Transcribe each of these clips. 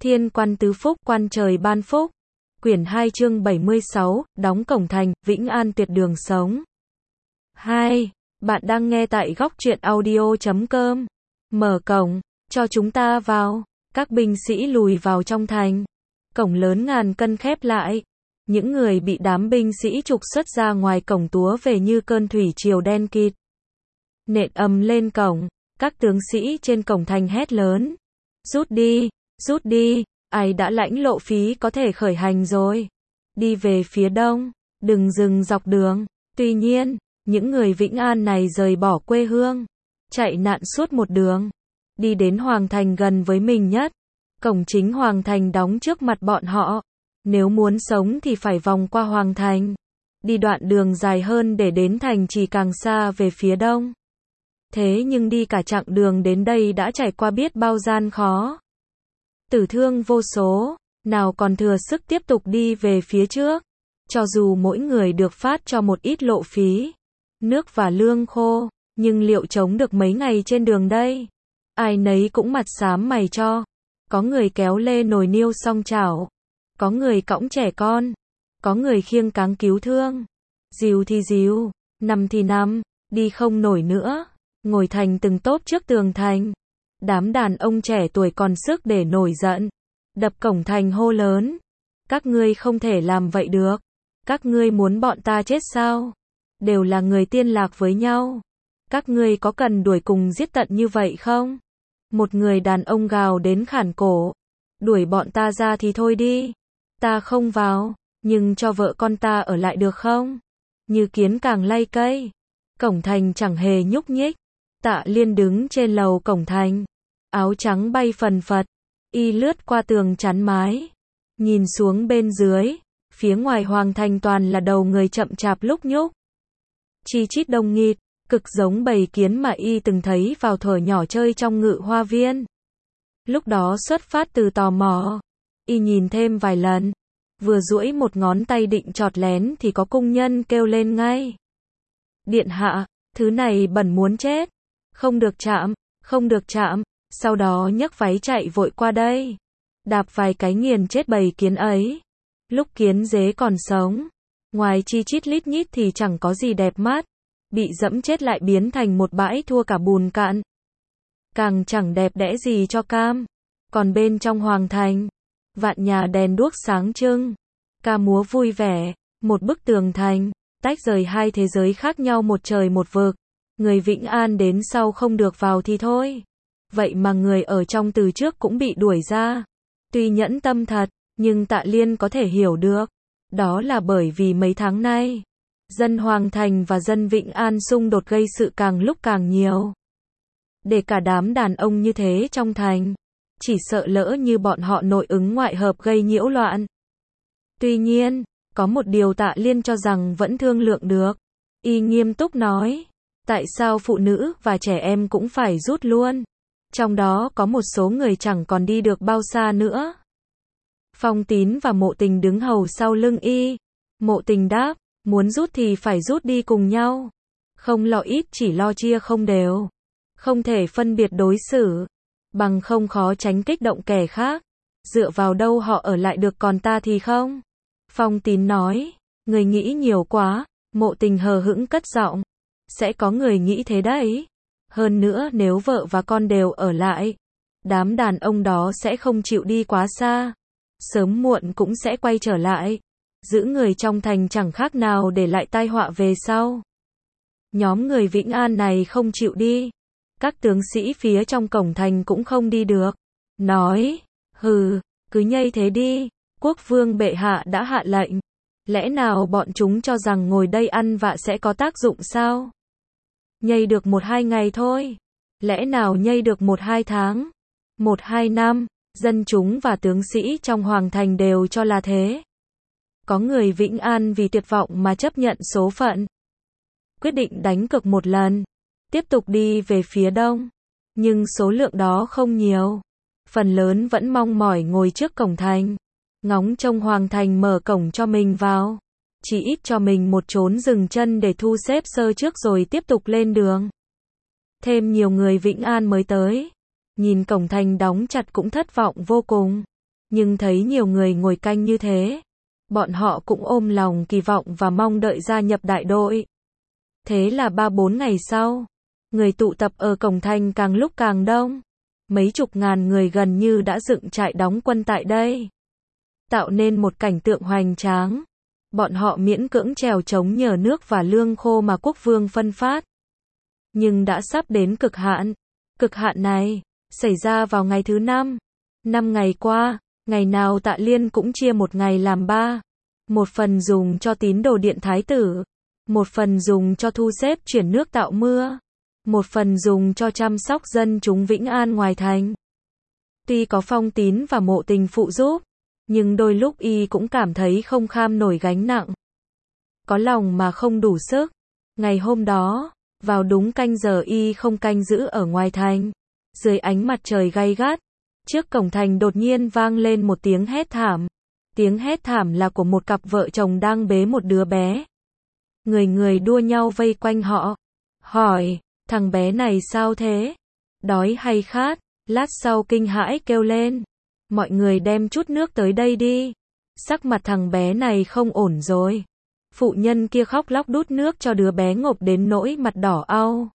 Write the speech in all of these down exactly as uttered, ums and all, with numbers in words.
Thiên quan tứ phúc, quan trời ban phúc. Quyển hai chương bảy mươi sáu, đóng cổng thành, Vĩnh An tuyệt đường sống. hai. Bạn đang nghe tại góc truyện audio chấm com. Mở cổng, cho chúng ta vào. Các binh sĩ lùi vào trong thành. Cổng lớn ngàn cân khép lại. Những người bị đám binh sĩ trục xuất ra ngoài cổng túa về như cơn thủy triều đen kịt. Nện ầm lên cổng, các tướng sĩ trên cổng thành hét lớn. Rút đi, rút đi, ai đã lãnh lộ phí có thể khởi hành rồi. Đi về phía đông, đừng dừng dọc đường. Tuy nhiên, những người Vĩnh An này rời bỏ quê hương, chạy nạn suốt một đường, đi đến Hoàng Thành gần với mình nhất. Cổng chính Hoàng Thành đóng trước mặt bọn họ. Nếu muốn sống thì phải vòng qua Hoàng Thành, đi đoạn đường dài hơn để đến thành trì càng xa về phía đông. Thế nhưng đi cả chặng đường đến đây đã trải qua biết bao gian khó, tử thương vô số, nào còn thừa sức tiếp tục đi về phía trước. Cho dù mỗi người được phát cho một ít lộ phí, nước và lương khô, nhưng liệu chống được mấy ngày trên đường đây? Ai nấy cũng mặt xám mày cho. Có người kéo lê nồi niêu song chảo, có người cõng trẻ con, có người khiêng cáng cứu thương. Dìu thì dìu, nằm thì nằm, đi không nổi nữa, ngồi thành từng tốp trước tường thành. Đám đàn ông trẻ tuổi còn sức để nổi giận, đập cổng thành hô lớn. Các ngươi không thể làm vậy được. Các ngươi muốn bọn ta chết sao? Đều là người tiên lạc với nhau. Các ngươi có cần đuổi cùng giết tận như vậy không? Một người đàn ông gào đến khản cổ. Đuổi bọn ta ra thì thôi đi. Ta không vào, nhưng cho vợ con ta ở lại được không? Như kiến càng lay cây. Cổng thành chẳng hề nhúc nhích. Tạ Liên đứng trên lầu cổng thành, áo trắng bay phần phật, y lướt qua tường chắn mái, nhìn xuống bên dưới, phía ngoài Hoàng Thành toàn là đầu người chậm chạp lúc nhúc. Chi chít đông nghịt, cực giống bầy kiến mà y từng thấy vào thuở nhỏ chơi trong Ngự Hoa Viên. Lúc đó xuất phát từ tò mò, y nhìn thêm vài lần, vừa duỗi một ngón tay định chọt lén thì có cung nhân kêu lên ngay. Điện hạ, thứ này bẩn muốn chết, không được chạm, không được chạm. Sau đó nhấc váy chạy vội qua đây, đạp vài cái nghiền chết bầy kiến ấy. Lúc kiến dế còn sống, ngoài chi chít lít nhít thì chẳng có gì đẹp mắt, bị dẫm chết lại biến thành một bãi thua cả bùn cạn, càng chẳng đẹp đẽ gì cho cam. Còn bên trong Hoàng Thành, vạn nhà đèn đuốc sáng trưng, ca múa vui vẻ, một bức tường thành, tách rời hai thế giới khác nhau một trời một vực. Người Vĩnh An đến sau không được vào thì thôi. Vậy mà người ở trong từ trước cũng bị đuổi ra. Tuy nhẫn tâm thật, nhưng Tạ Liên có thể hiểu được. Đó là bởi vì mấy tháng nay, dân Hoàng Thành và dân Vĩnh An xung đột gây sự càng lúc càng nhiều. Để cả đám đàn ông như thế trong thành, chỉ sợ lỡ như bọn họ nội ứng ngoại hợp gây nhiễu loạn. Tuy nhiên, có một điều Tạ Liên cho rằng vẫn thương lượng được. Y nghiêm túc nói, tại sao phụ nữ và trẻ em cũng phải rút luôn? Trong đó có một số người chẳng còn đi được bao xa nữa. Phong Tín và Mộ Tình đứng hầu sau lưng y. Mộ Tình đáp, muốn rút thì phải rút đi cùng nhau. Không lo ít chỉ lo chia không đều. Không thể phân biệt đối xử, bằng không khó tránh kích động kẻ khác. Dựa vào đâu họ ở lại được còn ta thì không? Phong Tín nói, người nghĩ nhiều quá. Mộ Tình hờ hững cất giọng, sẽ có người nghĩ thế đấy. Hơn nữa nếu vợ và con đều ở lại, đám đàn ông đó sẽ không chịu đi quá xa. Sớm muộn cũng sẽ quay trở lại. Giữ người trong thành chẳng khác nào để lại tai họa về sau. Nhóm người Vĩnh An này không chịu đi. Các tướng sĩ phía trong cổng thành cũng không đi được. Nói, hừ, cứ nhây thế đi. Quốc vương bệ hạ đã hạ lệnh. Lẽ nào bọn chúng cho rằng ngồi đây ăn vạ sẽ có tác dụng sao? Nhây được một hai ngày thôi. Lẽ nào nhây được một hai tháng? Một hai năm, dân chúng và tướng sĩ trong Hoàng Thành đều cho là thế. Có người Vĩnh An vì tuyệt vọng mà chấp nhận số phận. Quyết định đánh cược một lần. Tiếp tục đi về phía đông. Nhưng số lượng đó không nhiều. Phần lớn vẫn mong mỏi ngồi trước cổng thành, ngóng trông Hoàng Thành mở cổng cho mình vào. Chỉ ít cho mình một chốn dừng chân để thu xếp sơ trước rồi tiếp tục lên đường. Thêm nhiều người Vĩnh An mới tới, nhìn cổng thành đóng chặt cũng thất vọng vô cùng. Nhưng thấy nhiều người ngồi canh như thế, bọn họ cũng ôm lòng kỳ vọng và mong đợi gia nhập đại đội. Thế là ba bốn ngày sau, người tụ tập ở cổng thành càng lúc càng đông. Mấy chục ngàn người gần như đã dựng trại đóng quân tại đây, tạo nên một cảnh tượng hoành tráng. Bọn họ miễn cưỡng trèo trống nhờ nước và lương khô mà quốc vương phân phát. Nhưng đã sắp đến cực hạn. Cực hạn này xảy ra vào ngày thứ năm. Năm ngày qua, ngày nào Tạ Liên cũng chia một ngày làm ba. Một phần dùng cho tín đồ điện thái tử, một phần dùng cho thu xếp chuyển nước tạo mưa, một phần dùng cho chăm sóc dân chúng Vĩnh An ngoài thành. Tuy có Phong Tín và Mộ Tình phụ giúp, nhưng đôi lúc y cũng cảm thấy không kham nổi gánh nặng. Có lòng mà không đủ sức. Ngày hôm đó, vào đúng canh giờ y không canh giữ ở ngoài thành, dưới ánh mặt trời gay gắt, trước cổng thành đột nhiên vang lên một tiếng hét thảm. Tiếng hét thảm là của một cặp vợ chồng đang bế một đứa bé. Người người đua nhau vây quanh họ, hỏi, thằng bé này sao thế? Đói hay khát? Lát sau kinh hãi kêu lên, mọi người đem chút nước tới đây đi. Sắc mặt thằng bé này không ổn rồi. Phụ nhân kia khóc lóc đút nước cho đứa bé ngộp đến nỗi mặt đỏ au.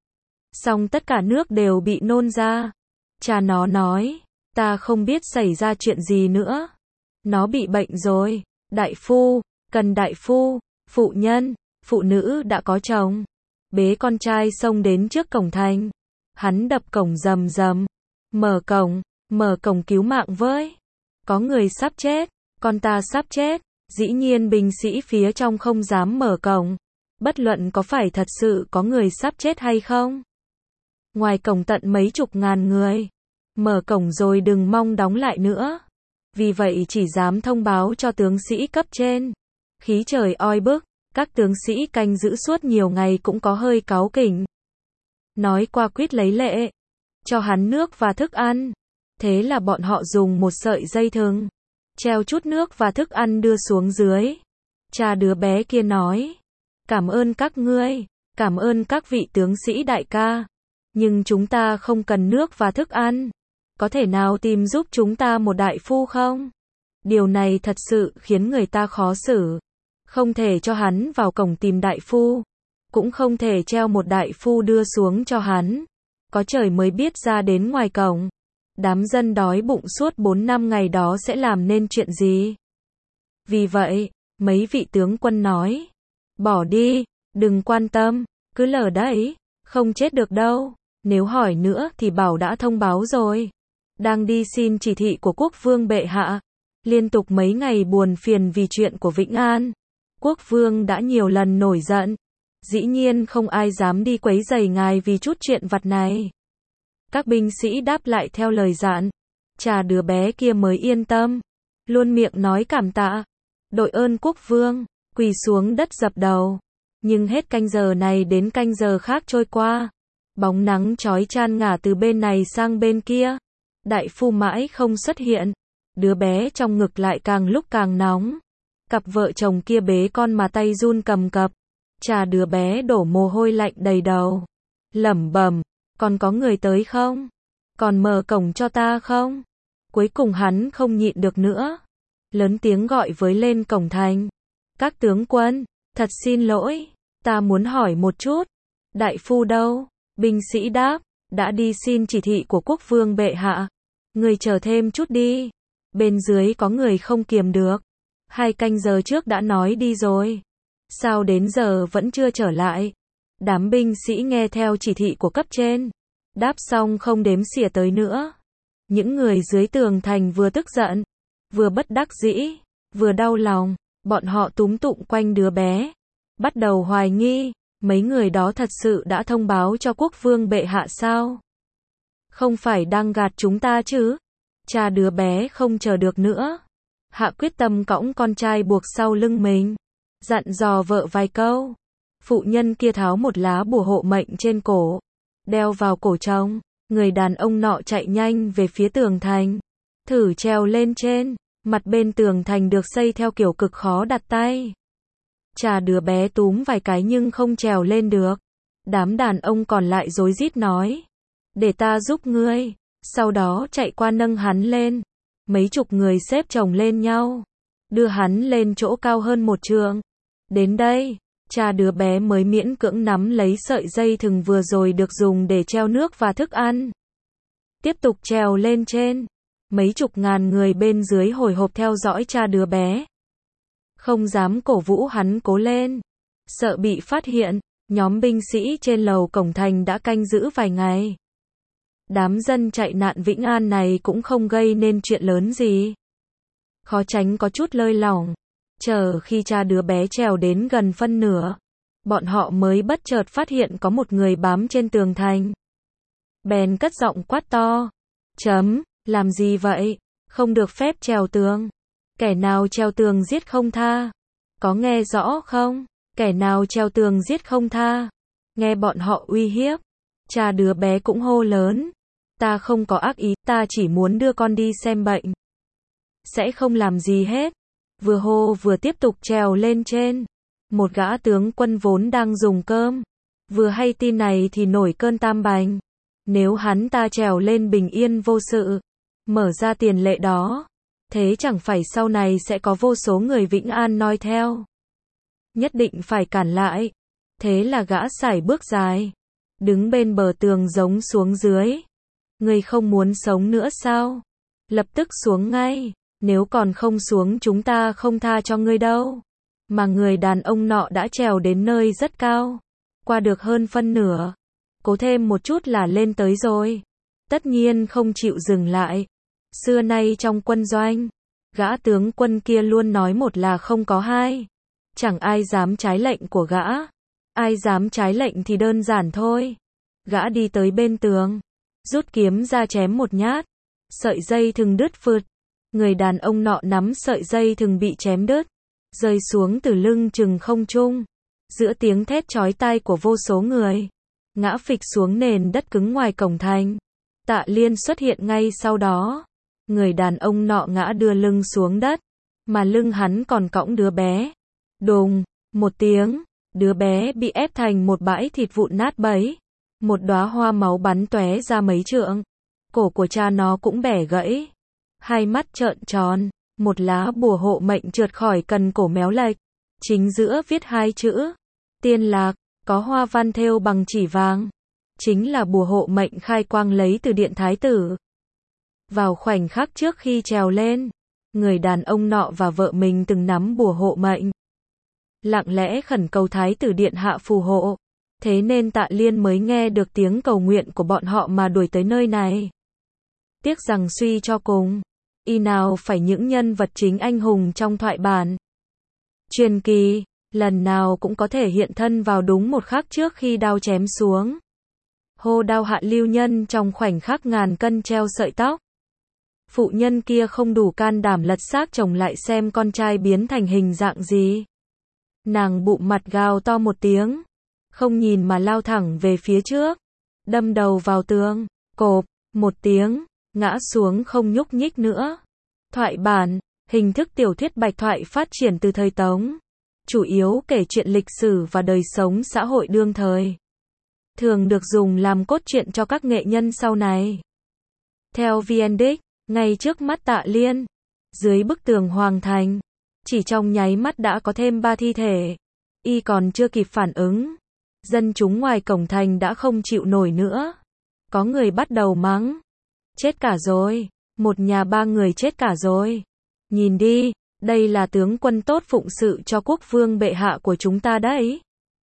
Xong tất cả nước đều bị nôn ra. Cha nó nói, ta không biết xảy ra chuyện gì nữa. Nó bị bệnh rồi. Đại phu, cần đại phu. Phụ nhân, phụ nữ đã có chồng, bế con trai xông đến trước cổng thành. Hắn đập cổng rầm rầm. Mở cổng, mở cổng cứu mạng với. Có người sắp chết, con ta sắp chết. Dĩ nhiên binh sĩ phía trong không dám mở cổng. Bất luận có phải thật sự có người sắp chết hay không. Ngoài cổng tận mấy chục ngàn người. Mở cổng rồi đừng mong đóng lại nữa. Vì vậy chỉ dám thông báo cho tướng sĩ cấp trên. Khí trời oi bức, các tướng sĩ canh giữ suốt nhiều ngày cũng có hơi cáu kỉnh. Nói qua quýt lấy lệ, cho hắn nước và thức ăn. Thế là bọn họ dùng một sợi dây thừng, treo chút nước và thức ăn đưa xuống dưới. Cha đứa bé kia nói, cảm ơn các ngươi, cảm ơn các vị tướng sĩ đại ca. Nhưng chúng ta không cần nước và thức ăn. Có thể nào tìm giúp chúng ta một đại phu không? Điều này thật sự khiến người ta khó xử. Không thể cho hắn vào cổng tìm đại phu. Cũng không thể treo một đại phu đưa xuống cho hắn. Có trời mới biết ra đến ngoài cổng. Đám dân đói bụng suốt bốn năm ngày đó sẽ làm nên chuyện gì? Vì vậy, mấy vị tướng quân nói, bỏ đi, đừng quan tâm, cứ lờ đấy, không chết được đâu. Nếu hỏi nữa thì bảo đã thông báo rồi. Đang đi xin chỉ thị của quốc vương bệ hạ. Liên tục mấy ngày buồn phiền vì chuyện của Vĩnh An. Quốc vương đã nhiều lần nổi giận. Dĩ nhiên không ai dám đi quấy rầy ngài vì chút chuyện vặt này. Các binh sĩ đáp lại theo lời dặn. Cha đứa bé kia mới yên tâm. Luôn miệng nói cảm tạ. Đội ơn quốc vương, quỳ xuống đất dập đầu. Nhưng hết canh giờ này đến canh giờ khác trôi qua. Bóng nắng chói chan ngả từ bên này sang bên kia. Đại phu mãi không xuất hiện. Đứa bé trong ngực lại càng lúc càng nóng. Cặp vợ chồng kia bế con mà tay run cầm cập. Cha đứa bé đổ mồ hôi lạnh đầy đầu. Lẩm bẩm, còn có người tới không? Còn mở cổng cho ta không? Cuối cùng hắn không nhịn được nữa. Lớn tiếng gọi với lên cổng thành. Các tướng quân, thật xin lỗi, ta muốn hỏi một chút. Đại phu đâu? Binh sĩ đáp, đã đi xin chỉ thị của quốc vương bệ hạ. Người chờ thêm chút đi. Bên dưới có người không kiềm được. Hai canh giờ trước đã nói đi rồi. Sao đến giờ vẫn chưa trở lại? Đám binh sĩ nghe theo chỉ thị của cấp trên. Đáp xong không đếm xỉa tới nữa. Những người dưới tường thành vừa tức giận, vừa bất đắc dĩ, vừa đau lòng. Bọn họ túm tụng quanh đứa bé. Bắt đầu hoài nghi, mấy người đó thật sự đã thông báo cho quốc vương bệ hạ sao? Không phải đang gạt chúng ta chứ? Cha đứa bé không chờ được nữa. Hạ quyết tâm cõng con trai buộc sau lưng mình. Dặn dò vợ vài câu. Phụ nhân kia tháo một lá bùa hộ mệnh trên cổ. Đeo vào cổ chồng. Người đàn ông nọ chạy nhanh về phía tường thành. Thử trèo lên trên. Mặt bên tường thành được xây theo kiểu cực khó đặt tay. Cha đứa bé túm vài cái nhưng không trèo lên được. Đám đàn ông còn lại rối rít nói. Để ta giúp ngươi. Sau đó chạy qua nâng hắn lên. Mấy chục người xếp chồng lên nhau, đưa hắn lên chỗ cao hơn một trượng. Đến đây, cha đứa bé mới miễn cưỡng nắm lấy sợi dây thừng vừa rồi được dùng để treo nước và thức ăn. Tiếp tục trèo lên trên. Mấy chục ngàn người bên dưới hồi hộp theo dõi cha đứa bé. Không dám cổ vũ hắn cố lên. Sợ bị phát hiện, nhóm binh sĩ trên lầu cổng thành đã canh giữ vài ngày. Đám dân chạy nạn Vĩnh An này cũng không gây nên chuyện lớn gì. Khó tránh có chút lơi lỏng. Chờ khi cha đứa bé trèo đến gần phân nửa, bọn họ mới bất chợt phát hiện có một người bám trên tường thành. Bèn cất giọng quát to. Chấm, làm gì vậy? Không được phép trèo tường. Kẻ nào trèo tường giết không tha. Có nghe rõ không? Kẻ nào trèo tường giết không tha. Nghe bọn họ uy hiếp. Cha đứa bé cũng hô lớn. Ta không có ác ý, ta chỉ muốn đưa con đi xem bệnh. Sẽ không làm gì hết. Vừa hô vừa tiếp tục trèo lên trên. Một gã tướng quân vốn đang dùng cơm. Vừa hay tin này thì nổi cơn tam bành. Nếu hắn ta trèo lên bình yên vô sự, mở ra tiền lệ đó, thế chẳng phải sau này sẽ có vô số người Vĩnh An noi theo. Nhất định phải cản lại. Thế là gã sải bước dài, đứng bên bờ tường giống xuống dưới. Ngươi không muốn sống nữa sao? Lập tức xuống ngay. Nếu còn không xuống chúng ta không tha cho ngươi đâu. Mà người đàn ông nọ đã trèo đến nơi rất cao, qua được hơn phân nửa. Cố thêm một chút là lên tới rồi. Tất nhiên không chịu dừng lại. Xưa nay trong quân doanh, gã tướng quân kia luôn nói một là không có hai. Chẳng ai dám trái lệnh của gã. Ai dám trái lệnh thì đơn giản thôi. Gã đi tới bên tường, rút kiếm ra chém một nhát. Sợi dây thừng đứt phượt. Người đàn ông nọ nắm sợi dây thừng bị chém đứt, rơi xuống từ lưng chừng không trung. Giữa tiếng thét chói tai của vô số người, ngã phịch xuống nền đất cứng ngoài cổng thành. Tạ Liên xuất hiện ngay sau đó. Người đàn ông nọ ngã đưa lưng xuống đất, mà lưng hắn còn cõng đứa bé. Đùng, một tiếng, đứa bé bị ép thành một bãi thịt vụn nát bấy. Một đóa hoa máu bắn tóe ra mấy trượng. Cổ của cha nó cũng bẻ gãy. Hai mắt trợn tròn, một lá bùa hộ mệnh trượt khỏi cần cổ méo lệch. Chính giữa viết hai chữ Tiên Lạc, có hoa văn thêu bằng chỉ vàng. Chính là bùa hộ mệnh khai quang lấy từ điện thái tử. Vào khoảnh khắc trước khi trèo lên, người đàn ông nọ và vợ mình từng nắm bùa hộ mệnh, lặng lẽ khẩn cầu thái tử điện hạ phù hộ. Thế nên Tạ Liên mới nghe được tiếng cầu nguyện của bọn họ mà đuổi tới nơi này. Tiếc rằng suy cho cùng, y nào phải những nhân vật chính anh hùng trong thoại bản truyền kỳ, lần nào cũng có thể hiện thân vào đúng một khắc trước khi đao chém xuống. Hô đao hạ lưu nhân trong khoảnh khắc ngàn cân treo sợi tóc. Phụ nhân kia không đủ can đảm lật xác chồng lại xem con trai biến thành hình dạng gì. Nàng bụm mặt gào to một tiếng, không nhìn mà lao thẳng về phía trước, đâm đầu vào tường, cộp, một tiếng, ngã xuống không nhúc nhích nữa. Thoại bản, hình thức tiểu thuyết bạch thoại phát triển từ thời Tống, chủ yếu kể chuyện lịch sử và đời sống xã hội đương thời, thường được dùng làm cốt truyện cho các nghệ nhân sau này. Theo vê en Dick, ngay trước mắt Tạ Liên, dưới bức tường hoàng thành, chỉ trong nháy mắt đã có thêm ba thi thể. Y còn chưa kịp phản ứng, dân chúng ngoài cổng thành đã không chịu nổi nữa. Có người bắt đầu mắng. Chết cả rồi, một nhà ba người chết cả rồi. Nhìn đi, đây là tướng quân tốt phụng sự cho quốc vương bệ hạ của chúng ta đấy.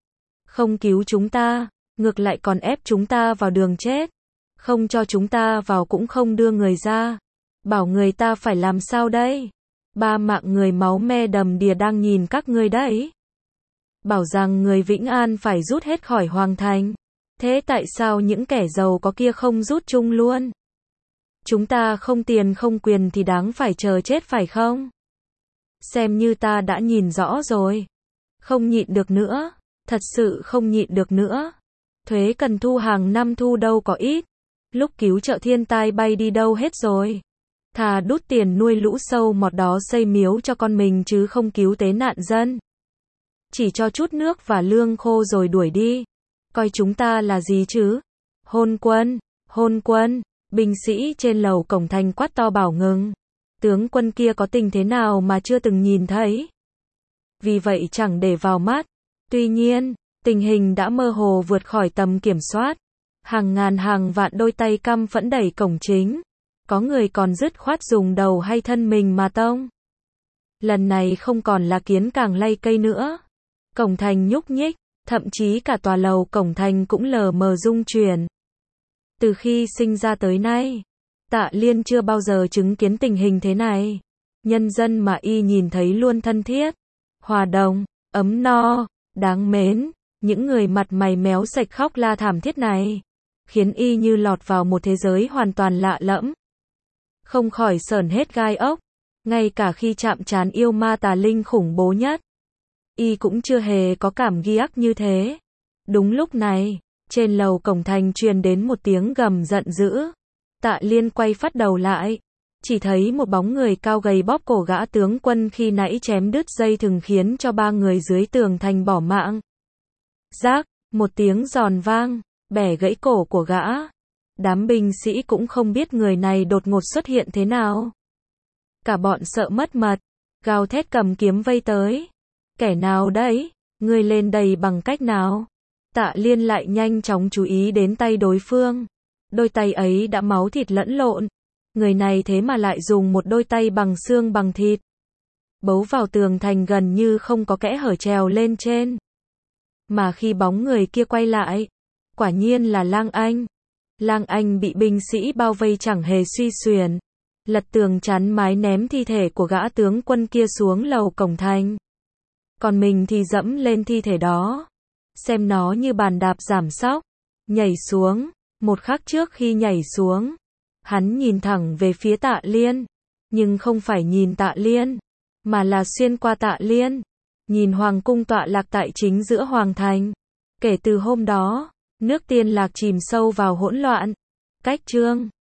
Không cứu chúng ta, ngược lại còn ép chúng ta vào đường chết. Không cho chúng ta vào cũng không đưa người ra. Bảo người ta phải làm sao đây? Ba mạng người máu me đầm đìa đang nhìn các ngươi đấy. Bảo rằng người Vĩnh An phải rút hết khỏi hoàng thành. Thế tại sao những kẻ giàu có kia không rút chung luôn? Chúng ta không tiền không quyền thì đáng phải chờ chết phải không? Xem như ta đã nhìn rõ rồi. Không nhịn được nữa. Thật sự không nhịn được nữa. Thuế cần thu hàng năm thu đâu có ít. Lúc cứu trợ thiên tai bay đi đâu hết rồi. Thà đút tiền nuôi lũ sâu mọt đó xây miếu cho con mình chứ không cứu tế nạn dân. Chỉ cho chút nước và lương khô rồi đuổi đi. Coi chúng ta là gì chứ? Hôn quân, hôn quân, binh sĩ trên lầu cổng thành quát to bảo ngừng. Tướng quân kia có tình thế nào mà chưa từng nhìn thấy. Vì vậy chẳng để vào mắt. Tuy nhiên, tình hình đã mơ hồ vượt khỏi tầm kiểm soát. Hàng ngàn hàng vạn đôi tay căm phẫn đẩy cổng chính. Có người còn dứt khoát dùng đầu hay thân mình mà tông. Lần này không còn là kiến càng lay cây nữa. Cổng thành nhúc nhích, thậm chí cả tòa lầu cổng thành cũng lờ mờ rung chuyển. Từ khi sinh ra tới nay, Tạ Liên chưa bao giờ chứng kiến tình hình thế này. Nhân dân mà y nhìn thấy luôn thân thiết, hòa đồng, ấm no, đáng mến. Những người mặt mày méo sạch khóc la thảm thiết này, khiến y như lọt vào một thế giới hoàn toàn lạ lẫm. Không khỏi sởn hết gai ốc. Ngay cả khi chạm trán yêu ma tà linh khủng bố nhất, y cũng chưa hề có cảm ghi ác như thế. Đúng lúc này, trên lầu cổng thành truyền đến một tiếng gầm giận dữ. Tạ Liên quay phát đầu lại, chỉ thấy một bóng người cao gầy bóp cổ gã tướng quân khi nãy chém đứt dây thừng khiến cho ba người dưới tường thành bỏ mạng. Rác, một tiếng giòn vang, bẻ gãy cổ của gã. Đám binh sĩ cũng không biết người này đột ngột xuất hiện thế nào. Cả bọn sợ mất mật, gào thét cầm kiếm vây tới. Kẻ nào đấy? Ngươi lên đây bằng cách nào? Tạ Liên lại nhanh chóng chú ý đến tay đối phương. Đôi tay ấy đã máu thịt lẫn lộn. Người này thế mà lại dùng một đôi tay bằng xương bằng thịt. Bấu vào tường thành gần như không có kẽ hở trèo lên trên. Mà khi bóng người kia quay lại, quả nhiên là Lang Anh. Lang Anh bị binh sĩ bao vây chẳng hề suy xuyển. Lật tường chắn mái ném thi thể của gã tướng quân kia xuống lầu cổng thành. Còn mình thì dẫm lên thi thể đó. Xem nó như bàn đạp giảm sóc. Nhảy xuống. Một khắc trước khi nhảy xuống, hắn nhìn thẳng về phía Tạ Liên. Nhưng không phải nhìn Tạ Liên, mà là xuyên qua Tạ Liên. Nhìn hoàng cung tọa lạc tại chính giữa hoàng thành. Kể từ hôm đó, nước Tiên Lạc chìm sâu vào hỗn loạn. Cách chương